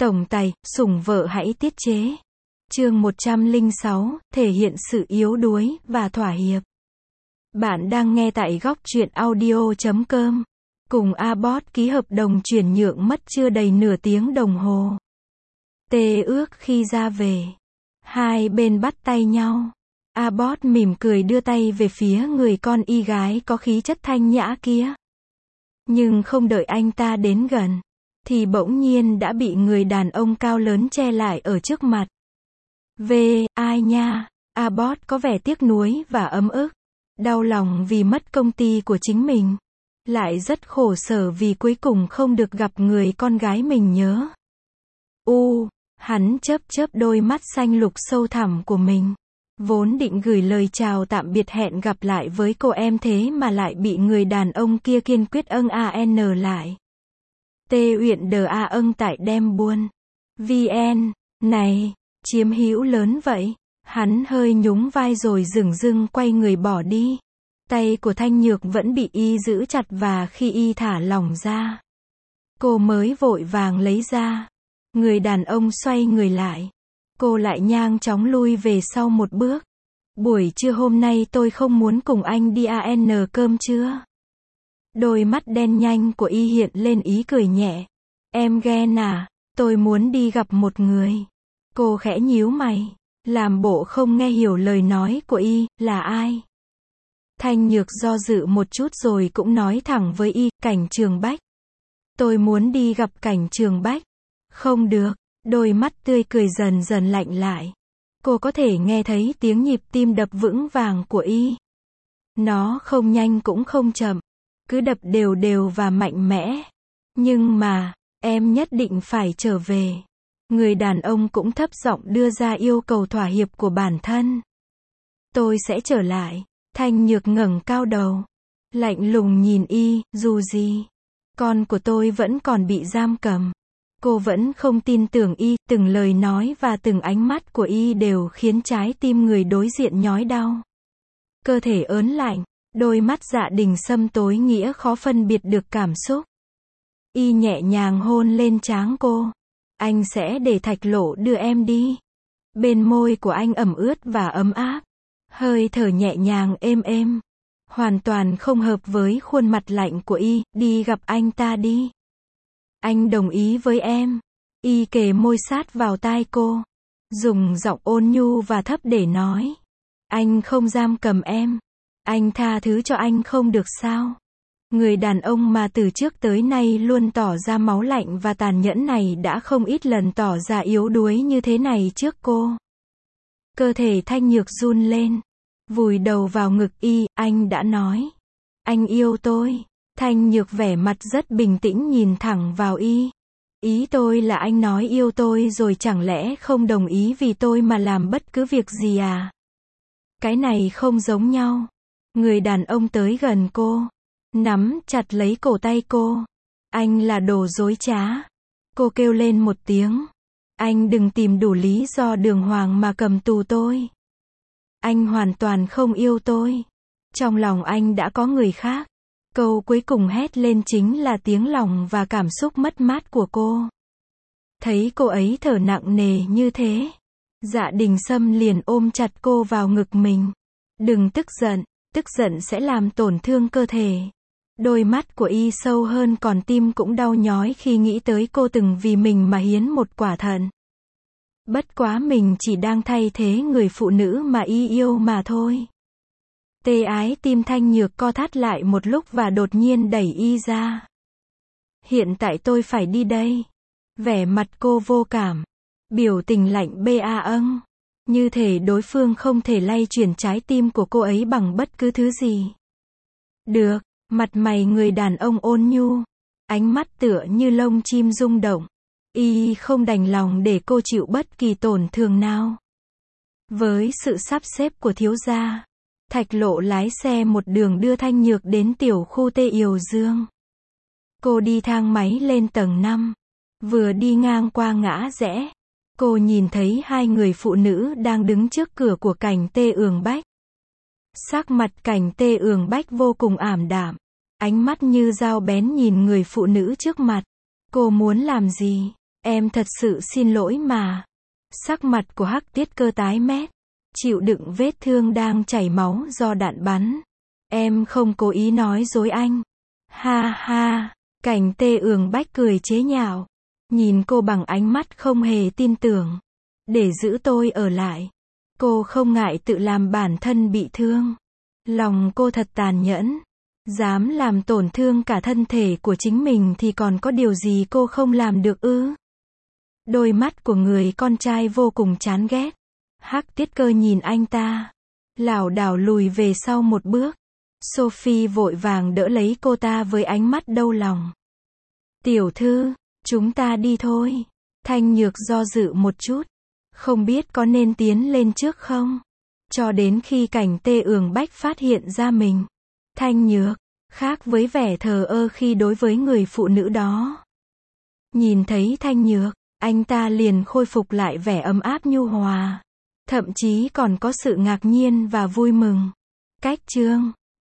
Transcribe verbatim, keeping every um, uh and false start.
Tổng tài, sủng vợ hãy tiết chế. Chương một trăm lẻ sáu, thể hiện sự yếu đuối và thỏa hiệp. Bạn đang nghe tại góc truyện audio chấm com. Cùng Abbott ký hợp đồng chuyển nhượng mất chưa đầy nửa tiếng đồng hồ. Tê ước khi ra về. Hai bên bắt tay nhau. Abbott mỉm cười đưa tay về phía người con y gái có khí chất thanh nhã kia. Nhưng không đợi anh ta đến gần, thì bỗng nhiên đã bị người đàn ông cao lớn che lại ở trước mặt. Về, ai nha? Abbott có vẻ tiếc nuối và ấm ức. Đau lòng vì mất công ty của chính mình. Lại rất khổ sở vì cuối cùng không được gặp người con gái mình nhớ. U, hắn chớp chớp đôi mắt xanh lục sâu thẳm của mình. Vốn định gửi lời chào tạm biệt hẹn gặp lại với cô em thế mà lại bị người đàn ông kia kiên quyết âng an lại. Tê Uyển đờ a âng tại đem buôn. vn, này, chiếm hữu lớn vậy. Hắn hơi nhún vai rồi dửng dưng quay người bỏ đi. Tay của Thanh Nhược vẫn bị y giữ chặt và khi y thả lỏng ra, cô mới vội vàng lấy ra. Người đàn ông xoay người lại. Cô lại nhanh chóng lui về sau một bước. Buổi trưa hôm nay tôi không muốn cùng anh đi ăn cơm trưa. Đôi mắt đen nhanh của y hiện lên ý cười nhẹ. Em ghen à, tôi muốn đi gặp một người. Cô khẽ nhíu mày, làm bộ không nghe hiểu lời nói của y, là ai? Thanh Nhược do dự một chút rồi cũng nói thẳng với y, Cảnh Trường Bách. Tôi muốn đi gặp Cảnh Trường Bách. Không được. Đôi mắt tươi cười dần dần lạnh lại. Cô có thể nghe thấy tiếng nhịp tim đập vững vàng của y. Nó không nhanh cũng không chậm, cứ đập đều đều và mạnh mẽ. Nhưng mà, em nhất định phải trở về. Người đàn ông cũng thấp giọng đưa ra yêu cầu thỏa hiệp của bản thân. Tôi sẽ trở lại. Thanh Nhược ngẩng cao đầu, lạnh lùng nhìn y, dù gì, con của tôi vẫn còn bị giam cầm. Cô vẫn không tin tưởng y, từng lời nói và từng ánh mắt của y đều khiến trái tim người đối diện nhói đau. Cơ thể ớn lạnh, đôi mắt Dạ Đình Sâm tối nghĩa khó phân biệt được cảm xúc. Y nhẹ nhàng hôn lên trán cô. Anh sẽ để Thạch Lộ đưa em đi. Bên môi của anh ẩm ướt và ấm áp. Hơi thở nhẹ nhàng êm êm. Hoàn toàn không hợp với khuôn mặt lạnh của y, đi gặp anh ta đi. Anh đồng ý với em. Y kề môi sát vào tai cô. Dùng giọng ôn nhu và thấp để nói. Anh không giam cầm em. Anh tha thứ cho anh không được sao? Người đàn ông mà từ trước tới nay luôn tỏ ra máu lạnh và tàn nhẫn này đã không ít lần tỏ ra yếu đuối như thế này trước cô. Cơ thể Thanh Nhược run lên. Vùi đầu vào ngực y, anh đã nói. Anh yêu tôi. Thanh Nhược vẻ mặt rất bình tĩnh nhìn thẳng vào y. Ý tôi là anh nói yêu tôi rồi chẳng lẽ không đồng ý vì tôi mà làm bất cứ việc gì à? Cái này không giống nhau. Người đàn ông tới gần cô, nắm chặt lấy cổ tay cô. Anh là đồ dối trá. Cô kêu lên một tiếng. Anh đừng tìm đủ lý do đường hoàng mà cầm tù tôi. Anh hoàn toàn không yêu tôi. Trong lòng anh đã có người khác. Câu cuối cùng hét lên chính là tiếng lòng và cảm xúc mất mát của cô. Thấy cô ấy thở nặng nề như thế, Dạ Đình Sâm liền ôm chặt cô vào ngực mình. Đừng tức giận, tức giận sẽ làm tổn thương cơ thể. Đôi mắt của y sâu hơn còn tim cũng đau nhói khi nghĩ tới cô từng vì mình mà hiến một quả thận. Bất quá mình chỉ đang thay thế người phụ nữ mà y yêu mà thôi. Tê ái tim Thanh Nhược co thắt lại một lúc và đột nhiên đẩy y ra. Hiện tại tôi phải đi đây. Vẻ mặt cô vô cảm. Biểu tình lạnh bê a âng. Như thể đối phương không thể lay chuyển trái tim của cô ấy bằng bất cứ thứ gì. Được, mặt mày người đàn ông ôn nhu. Ánh mắt tựa như lông chim rung động. Y không đành lòng để cô chịu bất kỳ tổn thương nào. Với sự sắp xếp của thiếu gia, Thạch Lộ lái xe một đường đưa Thanh Nhược đến tiểu khu Tê Yều Dương. Cô đi thang máy lên tầng năm. Vừa đi ngang qua ngã rẽ, cô nhìn thấy hai người phụ nữ đang đứng trước cửa của Cảnh Tê Ường Bách. Sắc mặt Cảnh Tê Ường Bách vô cùng ảm đạm. Ánh mắt như dao bén nhìn người phụ nữ trước mặt. Cô muốn làm gì? Em thật sự xin lỗi mà. Sắc mặt của Hắc Tiết Cơ tái mét, chịu đựng vết thương đang chảy máu do đạn bắn. Em không cố ý nói dối anh. Ha ha, Cảnh Tê Ường Bách cười chế nhạo, nhìn cô bằng ánh mắt không hề tin tưởng. Để giữ tôi ở lại, cô không ngại tự làm bản thân bị thương. Lòng cô thật tàn nhẫn, dám làm tổn thương cả thân thể của chính mình thì còn có điều gì cô không làm được ư? Đôi mắt của người con trai vô cùng chán ghét. Hắc Tiết Cơ nhìn anh ta, lảo đảo lùi về sau một bước. Sophie vội vàng đỡ lấy cô ta với ánh mắt đau lòng. Tiểu thư, chúng ta đi thôi. Thanh Nhược do dự một chút, không biết có nên tiến lên trước không? Cho đến khi Cảnh Tê Ường Bách phát hiện ra mình. Thanh Nhược, khác với vẻ thờ ơ khi đối với người phụ nữ đó. Nhìn thấy Thanh Nhược, anh ta liền khôi phục lại vẻ ấm áp nhu hòa. Thậm chí còn có sự ngạc nhiên và vui mừng. Cách chương